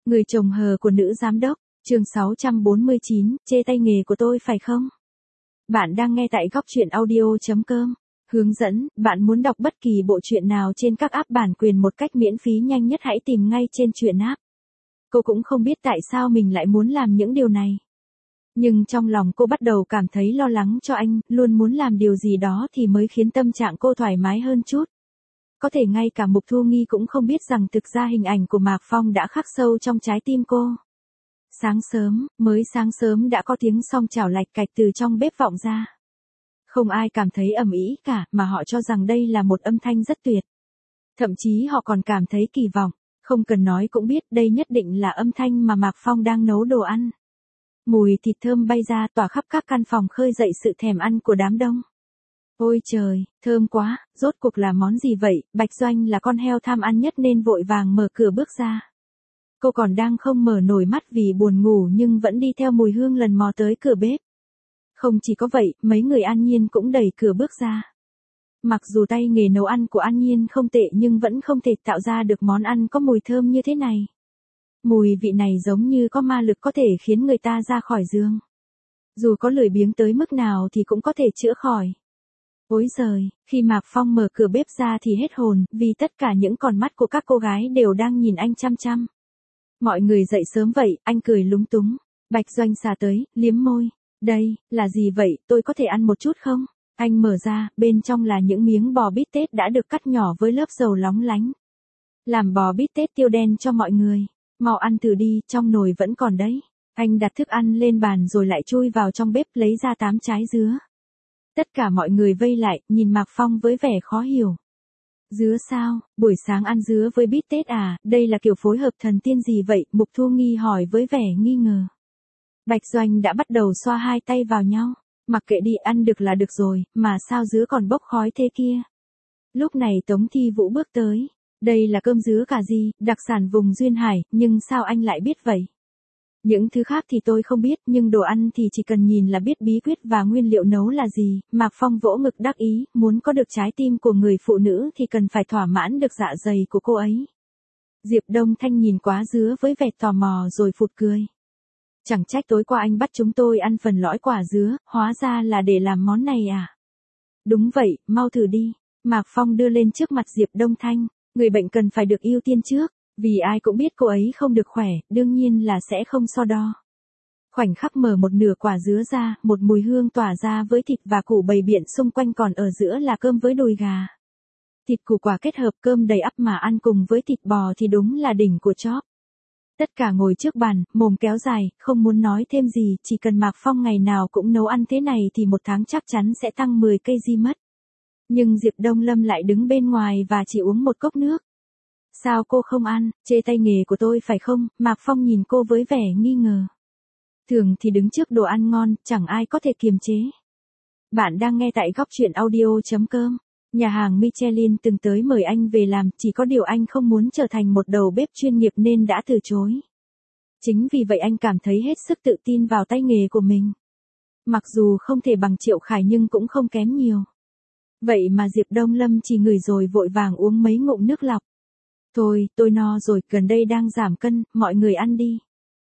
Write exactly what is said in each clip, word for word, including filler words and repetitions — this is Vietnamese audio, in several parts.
Người chồng hờ của nữ giám đốc, chương sáu trăm bốn mươi chín, chê tay nghề của tôi phải không? Bạn đang nghe tại góc truyện audio chấm com. Hướng dẫn, bạn muốn đọc bất kỳ bộ truyện nào trên các app bản quyền một cách miễn phí nhanh nhất hãy tìm ngay trên truyện app. Cô cũng không biết tại sao mình lại muốn làm những điều này. Nhưng trong lòng cô bắt đầu cảm thấy lo lắng cho anh, luôn muốn làm điều gì đó thì mới khiến tâm trạng cô thoải mái hơn chút. Có thể ngay cả Mục Thu Nghi cũng không biết rằng thực ra hình ảnh của Mạc Phong đã khắc sâu trong trái tim cô. Sáng sớm, mới sáng sớm đã có tiếng song chảo lạch cạch từ trong bếp vọng ra. Không ai cảm thấy ầm ĩ cả, mà họ cho rằng đây là một âm thanh rất tuyệt. Thậm chí họ còn cảm thấy kỳ vọng, không cần nói cũng biết đây nhất định là âm thanh mà Mạc Phong đang nấu đồ ăn. Mùi thịt thơm bay ra tỏa khắp các căn phòng khơi dậy sự thèm ăn của đám đông. Ôi trời, thơm quá, rốt cuộc là món gì vậy? Bạch Doanh là con heo tham ăn nhất nên vội vàng mở cửa bước ra. Cô còn đang không mở nổi mắt vì buồn ngủ nhưng vẫn đi theo mùi hương lần mò tới cửa bếp. Không chỉ có vậy, mấy người An Nhiên cũng đẩy cửa bước ra. Mặc dù tay nghề nấu ăn của An Nhiên không tệ nhưng vẫn không thể tạo ra được món ăn có mùi thơm như thế này. Mùi vị này giống như có ma lực có thể khiến người ta ra khỏi giường. Dù có lười biếng tới mức nào thì cũng có thể chữa khỏi. Ôi giời, khi Mạc Phong mở cửa bếp ra thì hết hồn, vì tất cả những con mắt của các cô gái đều đang nhìn anh chăm chăm. Mọi người dậy sớm vậy, anh cười lúng túng. Bạch Doanh xà tới, liếm môi. Đây, là gì vậy, tôi có thể ăn một chút không? Anh mở ra, bên trong là những miếng bò bít tết đã được cắt nhỏ với lớp dầu lóng lánh. Làm bò bít tết tiêu đen cho mọi người. Mau ăn thử đi, trong nồi vẫn còn đấy. Anh đặt thức ăn lên bàn rồi lại chui vào trong bếp lấy ra tám trái dứa. Tất cả mọi người vây lại, nhìn Mạc Phong với vẻ khó hiểu. Dứa sao, buổi sáng ăn dứa với bít tết à, đây là kiểu phối hợp thần tiên gì vậy? Mục Thu Nghi hỏi với vẻ nghi ngờ. Bạch Doanh đã bắt đầu xoa hai tay vào nhau. Mặc kệ đi, ăn được là được rồi, mà sao dứa còn bốc khói thế kia? Lúc này Tống Thi Vũ bước tới. Đây là cơm dứa cà ri, đặc sản vùng Duyên Hải, nhưng sao anh lại biết vậy? Những thứ khác thì tôi không biết, nhưng đồ ăn thì chỉ cần nhìn là biết bí quyết và nguyên liệu nấu là gì. Mạc Phong vỗ ngực đắc ý, muốn có được trái tim của người phụ nữ thì cần phải thỏa mãn được dạ dày của cô ấy. Diệp Đông Thanh nhìn quá dứa với vẻ tò mò rồi phụt cười. Chẳng trách tối qua anh bắt chúng tôi ăn phần lõi quả dứa, hóa ra là để làm món này à? Đúng vậy, mau thử đi. Mạc Phong đưa lên trước mặt Diệp Đông Thanh, người bệnh cần phải được ưu tiên trước. Vì ai cũng biết cô ấy không được khỏe, đương nhiên là sẽ không so đo. Khoảnh khắc mở một nửa quả dứa ra, một mùi hương tỏa ra với thịt và củ bầy biện xung quanh, còn ở giữa là cơm với đùi gà. Thịt củ quả kết hợp cơm đầy ắp mà ăn cùng với thịt bò thì đúng là đỉnh của chóp. Tất cả ngồi trước bàn, mồm kéo dài, không muốn nói thêm gì, chỉ cần Mạc Phong ngày nào cũng nấu ăn thế này thì một tháng chắc chắn sẽ tăng mười ki-lô-gam mất. Nhưng Diệp Đông Lâm lại đứng bên ngoài và chỉ uống một cốc nước. Sao cô không ăn, chê tay nghề của tôi phải không? Mạc Phong nhìn cô với vẻ nghi ngờ. Thường thì đứng trước đồ ăn ngon, chẳng ai có thể kiềm chế. Bạn đang nghe tại góc truyện audio chấm com. Nhà hàng Michelin từng tới mời anh về làm, chỉ có điều anh không muốn trở thành một đầu bếp chuyên nghiệp nên đã từ chối. Chính vì vậy anh cảm thấy hết sức tự tin vào tay nghề của mình. Mặc dù không thể bằng Triệu Khải nhưng cũng không kém nhiều. Vậy mà Diệp Đông Lâm chỉ ngửi rồi vội vàng uống mấy ngụm nước lọc. Thôi, tôi no rồi, gần đây đang giảm cân, mọi người ăn đi.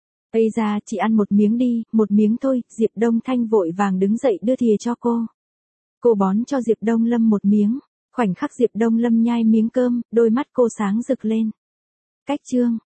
Ây da, chị ăn một miếng đi, một miếng thôi. Diệp Đông Thanh vội vàng đứng dậy đưa thìa cho cô. Cô bón cho Diệp Đông Lâm một miếng. Khoảnh khắc Diệp Đông Lâm nhai miếng cơm, đôi mắt cô sáng rực lên. Cách chương,